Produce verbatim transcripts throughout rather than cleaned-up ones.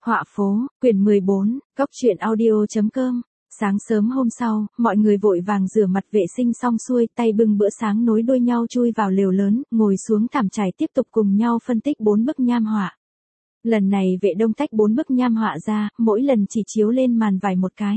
Họa phố, quyển mười bốn, góc truyện audio.com. Sáng sớm hôm sau, mọi người vội vàng rửa mặt vệ sinh xong xuôi, tay bưng bữa sáng nối đuôi nhau chui vào lều lớn, ngồi xuống thảm trải tiếp tục cùng nhau phân tích bốn bức nham họa. Lần này Vệ Đông tách bốn bức nham họa ra, mỗi lần chỉ chiếu lên màn vải một cái.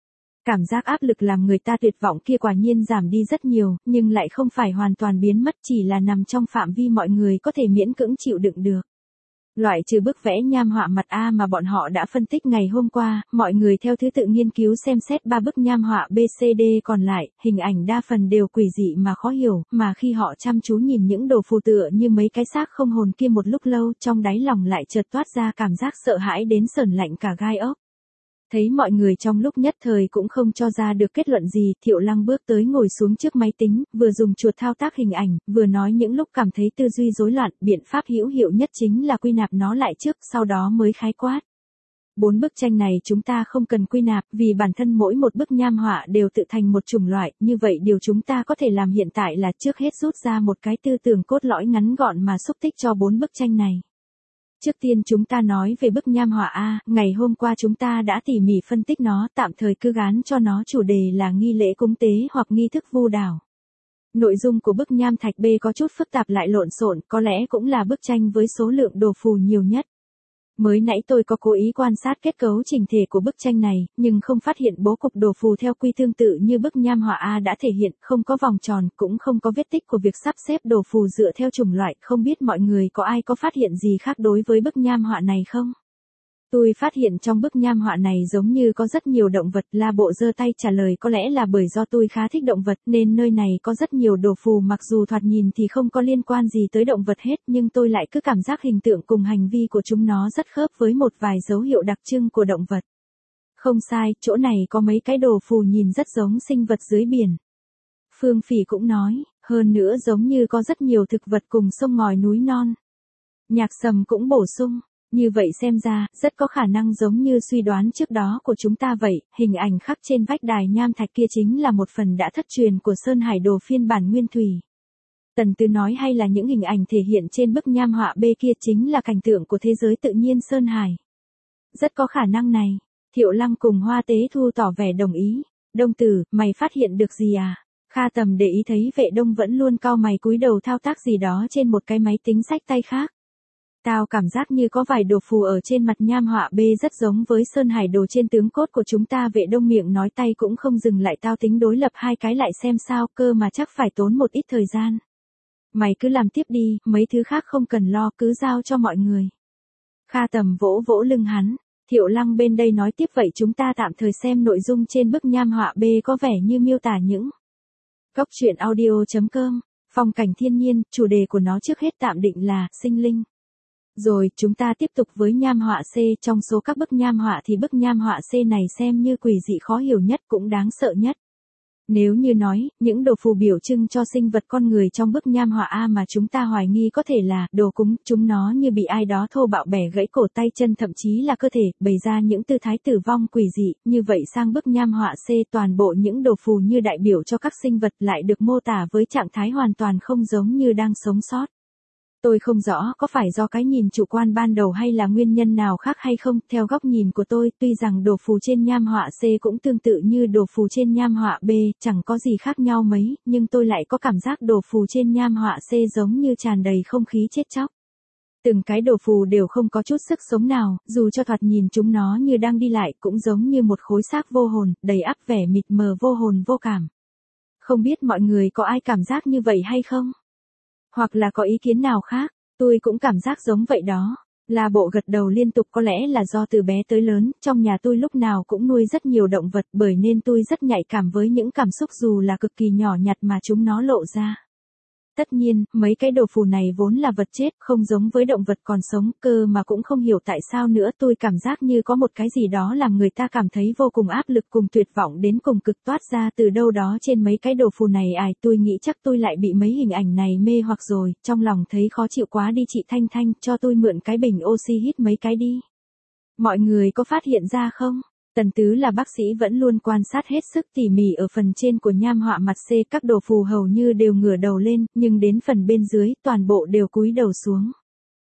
Cảm giác áp lực làm người ta tuyệt vọng kia quả nhiên giảm đi rất nhiều, nhưng lại không phải hoàn toàn biến mất, chỉ là nằm trong phạm vi mọi người có thể miễn cưỡng chịu đựng được. Loại trừ bức vẽ nham họa mặt A mà bọn họ đã phân tích ngày hôm qua, mọi người theo thứ tự nghiên cứu xem xét ba bức nham họa B C D còn lại, hình ảnh đa phần đều quỷ dị mà khó hiểu, mà khi họ chăm chú nhìn những đồ phù tựa như mấy cái xác không hồn kia một lúc lâu, trong đáy lòng lại chợt toát ra cảm giác sợ hãi đến sởn lạnh cả gai ốc. Thấy mọi người trong lúc nhất thời cũng không cho ra được kết luận gì, Thiệu Lăng bước tới ngồi xuống trước máy tính, vừa dùng chuột thao tác hình ảnh, vừa nói những lúc cảm thấy tư duy rối loạn, biện pháp hữu hiệu nhất chính là quy nạp nó lại trước, sau đó mới khái quát. Bốn bức tranh này chúng ta không cần quy nạp, vì bản thân mỗi một bức nham họa đều tự thành một chủng loại, như vậy điều chúng ta có thể làm hiện tại là trước hết rút ra một cái tư tưởng cốt lõi ngắn gọn mà xúc tích cho bốn bức tranh này. Trước tiên chúng ta nói về bức nham họa A, ngày hôm qua chúng ta đã tỉ mỉ phân tích nó, tạm thời cứ gán cho nó chủ đề là nghi lễ cúng tế hoặc nghi thức vu đảo. Nội dung của bức nham thạch B có chút phức tạp lại lộn xộn, có lẽ cũng là bức tranh với số lượng đồ phù nhiều nhất. Mới nãy tôi có cố ý quan sát kết cấu chỉnh thể của bức tranh này, nhưng không phát hiện bố cục đồ phù theo quy tương tự như bức nham họa A đã thể hiện, không có vòng tròn, cũng không có vết tích của việc sắp xếp đồ phù dựa theo chủng loại, không biết mọi người có ai có phát hiện gì khác đối với bức nham họa này không? Tôi phát hiện trong bức nham họa này giống như có rất nhiều động vật, La Bộ giơ tay trả lời có lẽ là bởi do tôi khá thích động vật nên nơi này có rất nhiều đồ phù mặc dù thoạt nhìn thì không có liên quan gì tới động vật hết nhưng tôi lại cứ cảm giác hình tượng cùng hành vi của chúng nó rất khớp với một vài dấu hiệu đặc trưng của động vật. Không sai, chỗ này có mấy cái đồ phù nhìn rất giống sinh vật dưới biển. Phương Phỉ cũng nói, hơn nữa giống như có rất nhiều thực vật cùng sông ngòi núi non. Nhạc Sầm cũng bổ sung. Như vậy xem ra, rất có khả năng giống như suy đoán trước đó của chúng ta vậy, hình ảnh khắc trên vách đài nham thạch kia chính là một phần đã thất truyền của Sơn Hải Đồ phiên bản nguyên thủy. Tần Tư nói hay là những hình ảnh thể hiện trên bức nham họa B kia chính là cảnh tượng của thế giới tự nhiên Sơn Hải. Rất có khả năng này, Thiệu Lăng cùng Hoa Tế Thu tỏ vẻ đồng ý. Đông Tử, mày phát hiện được gì à? Kha Tầm để ý thấy Vệ Đông vẫn luôn cau mày cúi đầu thao tác gì đó trên một cái máy tính xách tay khác. Tao cảm giác như có vài đồ phù ở trên mặt nham họa B rất giống với Sơn Hải Đồ trên tướng cốt của chúng ta. Vệ Đông miệng nói tay cũng không dừng lại, tao tính đối lập hai cái lại xem sao, cơ mà chắc phải tốn một ít thời gian. Mày cứ làm tiếp đi, mấy thứ khác không cần lo, cứ giao cho mọi người. Kha Tầm vỗ vỗ lưng hắn. Thiệu Lăng bên đây nói tiếp vậy chúng ta tạm thời xem nội dung trên bức nham họa B có vẻ như miêu tả những góc truyện audio.com, phong cảnh thiên nhiên, chủ đề của nó trước hết tạm định là sinh linh. Rồi, chúng ta tiếp tục với nham họa C, trong số các bức nham họa thì bức nham họa C này xem như quỷ dị khó hiểu nhất cũng đáng sợ nhất. Nếu như nói, những đồ phù biểu trưng cho sinh vật con người trong bức nham họa A mà chúng ta hoài nghi có thể là đồ cúng, chúng nó như bị ai đó thô bạo bẻ gãy cổ tay chân thậm chí là cơ thể, bày ra những tư thái tử vong quỷ dị, như vậy sang bức nham họa C toàn bộ những đồ phù như đại biểu cho các sinh vật lại được mô tả với trạng thái hoàn toàn không giống như đang sống sót. Tôi không rõ có phải do cái nhìn chủ quan ban đầu hay là nguyên nhân nào khác hay không, theo góc nhìn của tôi, tuy rằng đồ phù trên nham họa C cũng tương tự như đồ phù trên nham họa B, chẳng có gì khác nhau mấy, nhưng tôi lại có cảm giác đồ phù trên nham họa C giống như tràn đầy không khí chết chóc. Từng cái đồ phù đều không có chút sức sống nào, dù cho thoạt nhìn chúng nó như đang đi lại cũng giống như một khối xác vô hồn, đầy ắp vẻ mịt mờ vô hồn vô cảm. Không biết mọi người có ai cảm giác như vậy hay không? Hoặc là có ý kiến nào khác, tôi cũng cảm giác giống vậy đó. La Bộ gật đầu liên tục, có lẽ là do từ bé tới lớn, trong nhà tôi lúc nào cũng nuôi rất nhiều động vật bởi nên tôi rất nhạy cảm với những cảm xúc dù là cực kỳ nhỏ nhặt mà chúng nó lộ ra. Tất nhiên, mấy cái đồ phù này vốn là vật chết, không giống với động vật còn sống, cơ mà cũng không hiểu tại sao nữa, tôi cảm giác như có một cái gì đó làm người ta cảm thấy vô cùng áp lực cùng tuyệt vọng đến cùng cực toát ra từ đâu đó trên mấy cái đồ phù này. Ai, tôi nghĩ chắc tôi lại bị mấy hình ảnh này mê hoặc rồi, trong lòng thấy khó chịu quá đi chị Thanh Thanh, cho tôi mượn cái bình oxy hít mấy cái đi. Mọi người có phát hiện ra không? Tần Tứ là bác sĩ vẫn luôn quan sát hết sức tỉ mỉ ở phần trên của nham họa mặt C, các đồ phù hầu như đều ngửa đầu lên, nhưng đến phần bên dưới, toàn bộ đều cúi đầu xuống.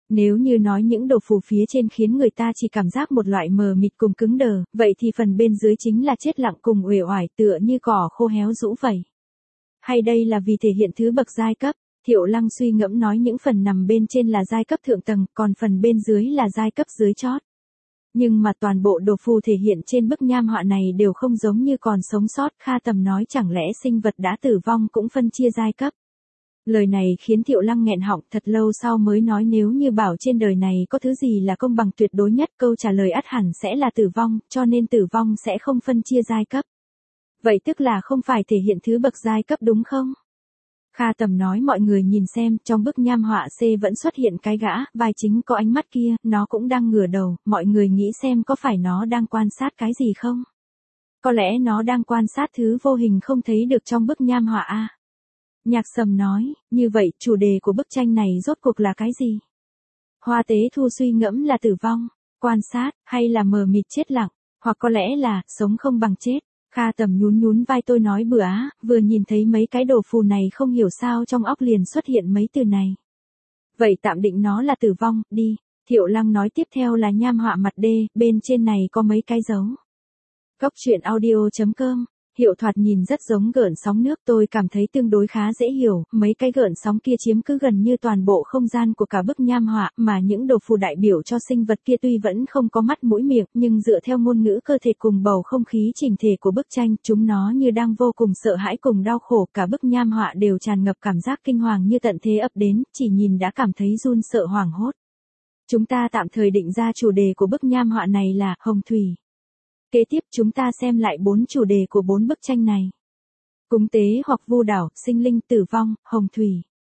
Nếu như nói những đồ phù phía trên khiến người ta chỉ cảm giác một loại mờ mịt cùng cứng đờ, vậy thì phần bên dưới chính là chết lặng cùng uể oải tựa như cỏ khô héo rũ vậy. Hay đây là vì thể hiện thứ bậc giai cấp? Thiệu Lăng suy ngẫm nói những phần nằm bên trên là giai cấp thượng tầng, còn phần bên dưới là giai cấp dưới chót. Nhưng mà toàn bộ đồ phù thể hiện trên bức nham họa này đều không giống như còn sống sót. Kha Tầm nói chẳng lẽ sinh vật đã tử vong cũng phân chia giai cấp. Lời này khiến Thiệu Lăng nghẹn họng, thật lâu sau mới nói nếu như bảo trên đời này có thứ gì là công bằng tuyệt đối nhất, câu trả lời ắt hẳn sẽ là tử vong, cho nên tử vong sẽ không phân chia giai cấp. Vậy tức là không phải thể hiện thứ bậc giai cấp đúng không? Kha Tầm nói mọi người nhìn xem, trong bức nham họa C vẫn xuất hiện cái gã, vai chính có ánh mắt kia, nó cũng đang ngửa đầu, mọi người nghĩ xem có phải nó đang quan sát cái gì không? Có lẽ nó đang quan sát thứ vô hình không thấy được trong bức nham họa A. Nhạc Sầm nói, như vậy chủ đề của bức tranh này rốt cuộc là cái gì? Hoa Tế Thu suy ngẫm là tử vong, quan sát, hay là mờ mịt chết lặng, hoặc có lẽ là sống không bằng chết. Kha Tầm nhún nhún vai tôi nói bừa á, vừa nhìn thấy mấy cái đồ phù này không hiểu sao trong óc liền xuất hiện mấy từ này. Vậy tạm định nó là tử vong, đi. Thiệu Lăng nói tiếp theo là nham họa mặt D, bên trên này có mấy cái dấu. Góc truyện audio chấm com. Hiệu thoạt nhìn rất giống gợn sóng nước, tôi cảm thấy tương đối khá dễ hiểu, mấy cái gợn sóng kia chiếm cứ gần như toàn bộ không gian của cả bức nham họa, mà những đồ phù đại biểu cho sinh vật kia tuy vẫn không có mắt mũi miệng, nhưng dựa theo ngôn ngữ cơ thể cùng bầu không khí chỉnh thể của bức tranh, chúng nó như đang vô cùng sợ hãi cùng đau khổ, cả bức nham họa đều tràn ngập cảm giác kinh hoàng như tận thế ập đến, chỉ nhìn đã cảm thấy run sợ hoảng hốt. Chúng ta tạm thời định ra chủ đề của bức nham họa này là hồng thủy. Kế tiếp chúng ta xem lại bốn chủ đề của bốn bức tranh này. Cúng tế hoặc vu đảo, sinh linh, tử vong, hồng thủy.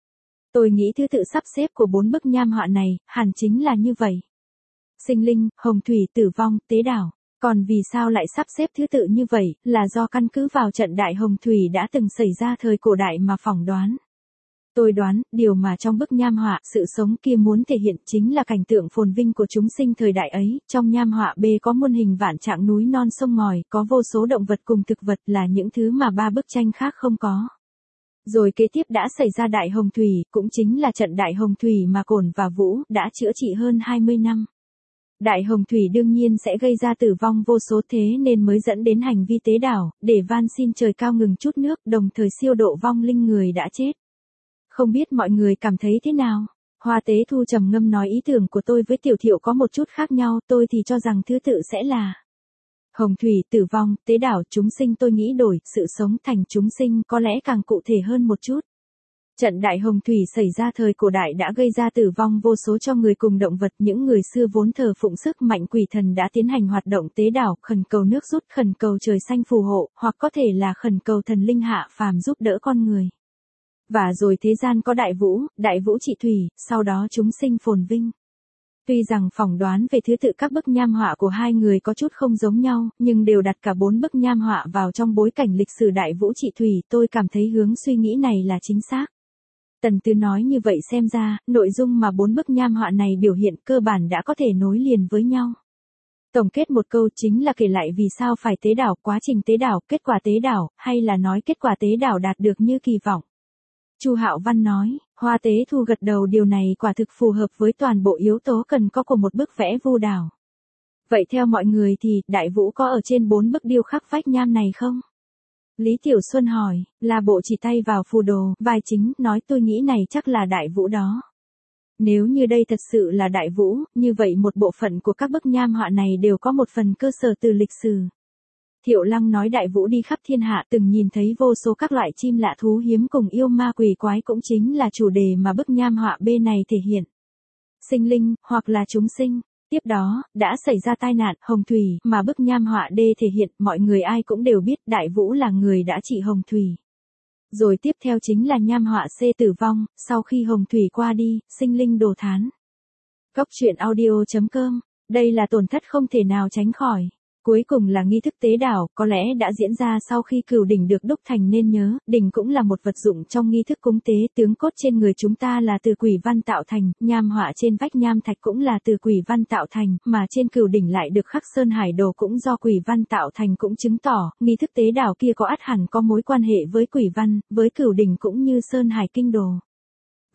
Tôi nghĩ thứ tự sắp xếp của bốn bức nham họa này, hẳn chính là như vậy. Sinh linh, hồng thủy, tử vong, tế đảo. Còn vì sao lại sắp xếp thứ tự như vậy, là do căn cứ vào trận đại hồng thủy đã từng xảy ra thời cổ đại mà phỏng đoán. Tôi đoán, điều mà trong bức nham họa, sự sống kia muốn thể hiện chính là cảnh tượng phồn vinh của chúng sinh thời đại ấy, trong nham họa B có muôn hình vạn trạng núi non sông ngòi, có vô số động vật cùng thực vật là những thứ mà ba bức tranh khác không có. Rồi kế tiếp đã xảy ra đại hồng thủy, cũng chính là trận đại hồng thủy mà Cổn và Vũ đã chữa trị hơn hai mươi năm. Đại hồng thủy đương nhiên sẽ gây ra tử vong vô số thế nên mới dẫn đến hành vi tế đảo, để van xin trời cao ngừng chút nước, đồng thời siêu độ vong linh người đã chết. Không biết mọi người cảm thấy thế nào? Hoa Tế Thu trầm ngâm nói ý tưởng của tôi với Tiểu Thiệu có một chút khác nhau, tôi thì cho rằng thứ tự sẽ là hồng thủy, tử vong, tế đảo, chúng sinh. Tôi nghĩ đổi sự sống thành chúng sinh có lẽ càng cụ thể hơn một chút. Trận đại hồng thủy xảy ra thời cổ đại đã gây ra tử vong vô số cho người cùng động vật, những người xưa vốn thờ phụng sức mạnh quỷ thần đã tiến hành hoạt động tế đảo, khẩn cầu nước rút, khẩn cầu trời xanh phù hộ, hoặc có thể là khẩn cầu thần linh hạ phàm giúp đỡ con người. Và rồi thế gian có đại vũ, đại vũ trị thủy, sau đó chúng sinh phồn vinh. Tuy rằng phỏng đoán về thứ tự các bức nham họa của hai người có chút không giống nhau, nhưng đều đặt cả bốn bức nham họa vào trong bối cảnh lịch sử đại vũ trị thủy, tôi cảm thấy hướng suy nghĩ này là chính xác. Tần Tư nói như vậy xem ra, nội dung mà bốn bức nham họa này biểu hiện cơ bản đã có thể nối liền với nhau. Tổng kết một câu chính là kể lại vì sao phải tế đảo, quá trình tế đảo, kết quả tế đảo, hay là nói kết quả tế đảo đạt được như kỳ vọng. Chu Hạo Văn nói, Hoa Tế Thu gật đầu, điều này quả thực phù hợp với toàn bộ yếu tố cần có của một bức vẽ vu đảo. Vậy theo mọi người thì, đại vũ có ở trên bốn bức điêu khắc vách nham này không? Lý Tiểu Xuân hỏi, là bộ chỉ tay vào phù đồ, vai chính, nói tôi nghĩ này chắc là đại vũ đó. Nếu như đây thật sự là đại vũ, như vậy một bộ phận của các bức nham họa này đều có một phần cơ sở từ lịch sử. Thiệu Lăng nói đại vũ đi khắp thiên hạ, từng nhìn thấy vô số các loại chim lạ thú hiếm cùng yêu ma quỷ quái, cũng chính là chủ đề mà bức nham họa B này thể hiện. Sinh linh, hoặc là chúng sinh. Tiếp đó, đã xảy ra tai nạn, hồng thủy, mà bức nham họa D thể hiện, mọi người ai cũng đều biết đại vũ là người đã trị hồng thủy. Rồi tiếp theo chính là nham họa C tử vong, sau khi hồng thủy qua đi, sinh linh đổ thán. Góc truyện audio chấm com, đây là tổn thất không thể nào tránh khỏi. Cuối cùng là nghi thức tế đảo, có lẽ đã diễn ra sau khi cửu đỉnh được đúc thành, nên nhớ, đỉnh cũng là một vật dụng trong nghi thức cúng tế, tướng cốt trên người chúng ta là từ quỷ văn tạo thành, nham họa trên vách nham thạch cũng là từ quỷ văn tạo thành, mà trên cửu đỉnh lại được khắc sơn hải đồ cũng do quỷ văn tạo thành, cũng chứng tỏ, nghi thức tế đảo kia có ắt hẳn có mối quan hệ với quỷ văn, với cửu đỉnh cũng như sơn hải kinh đồ.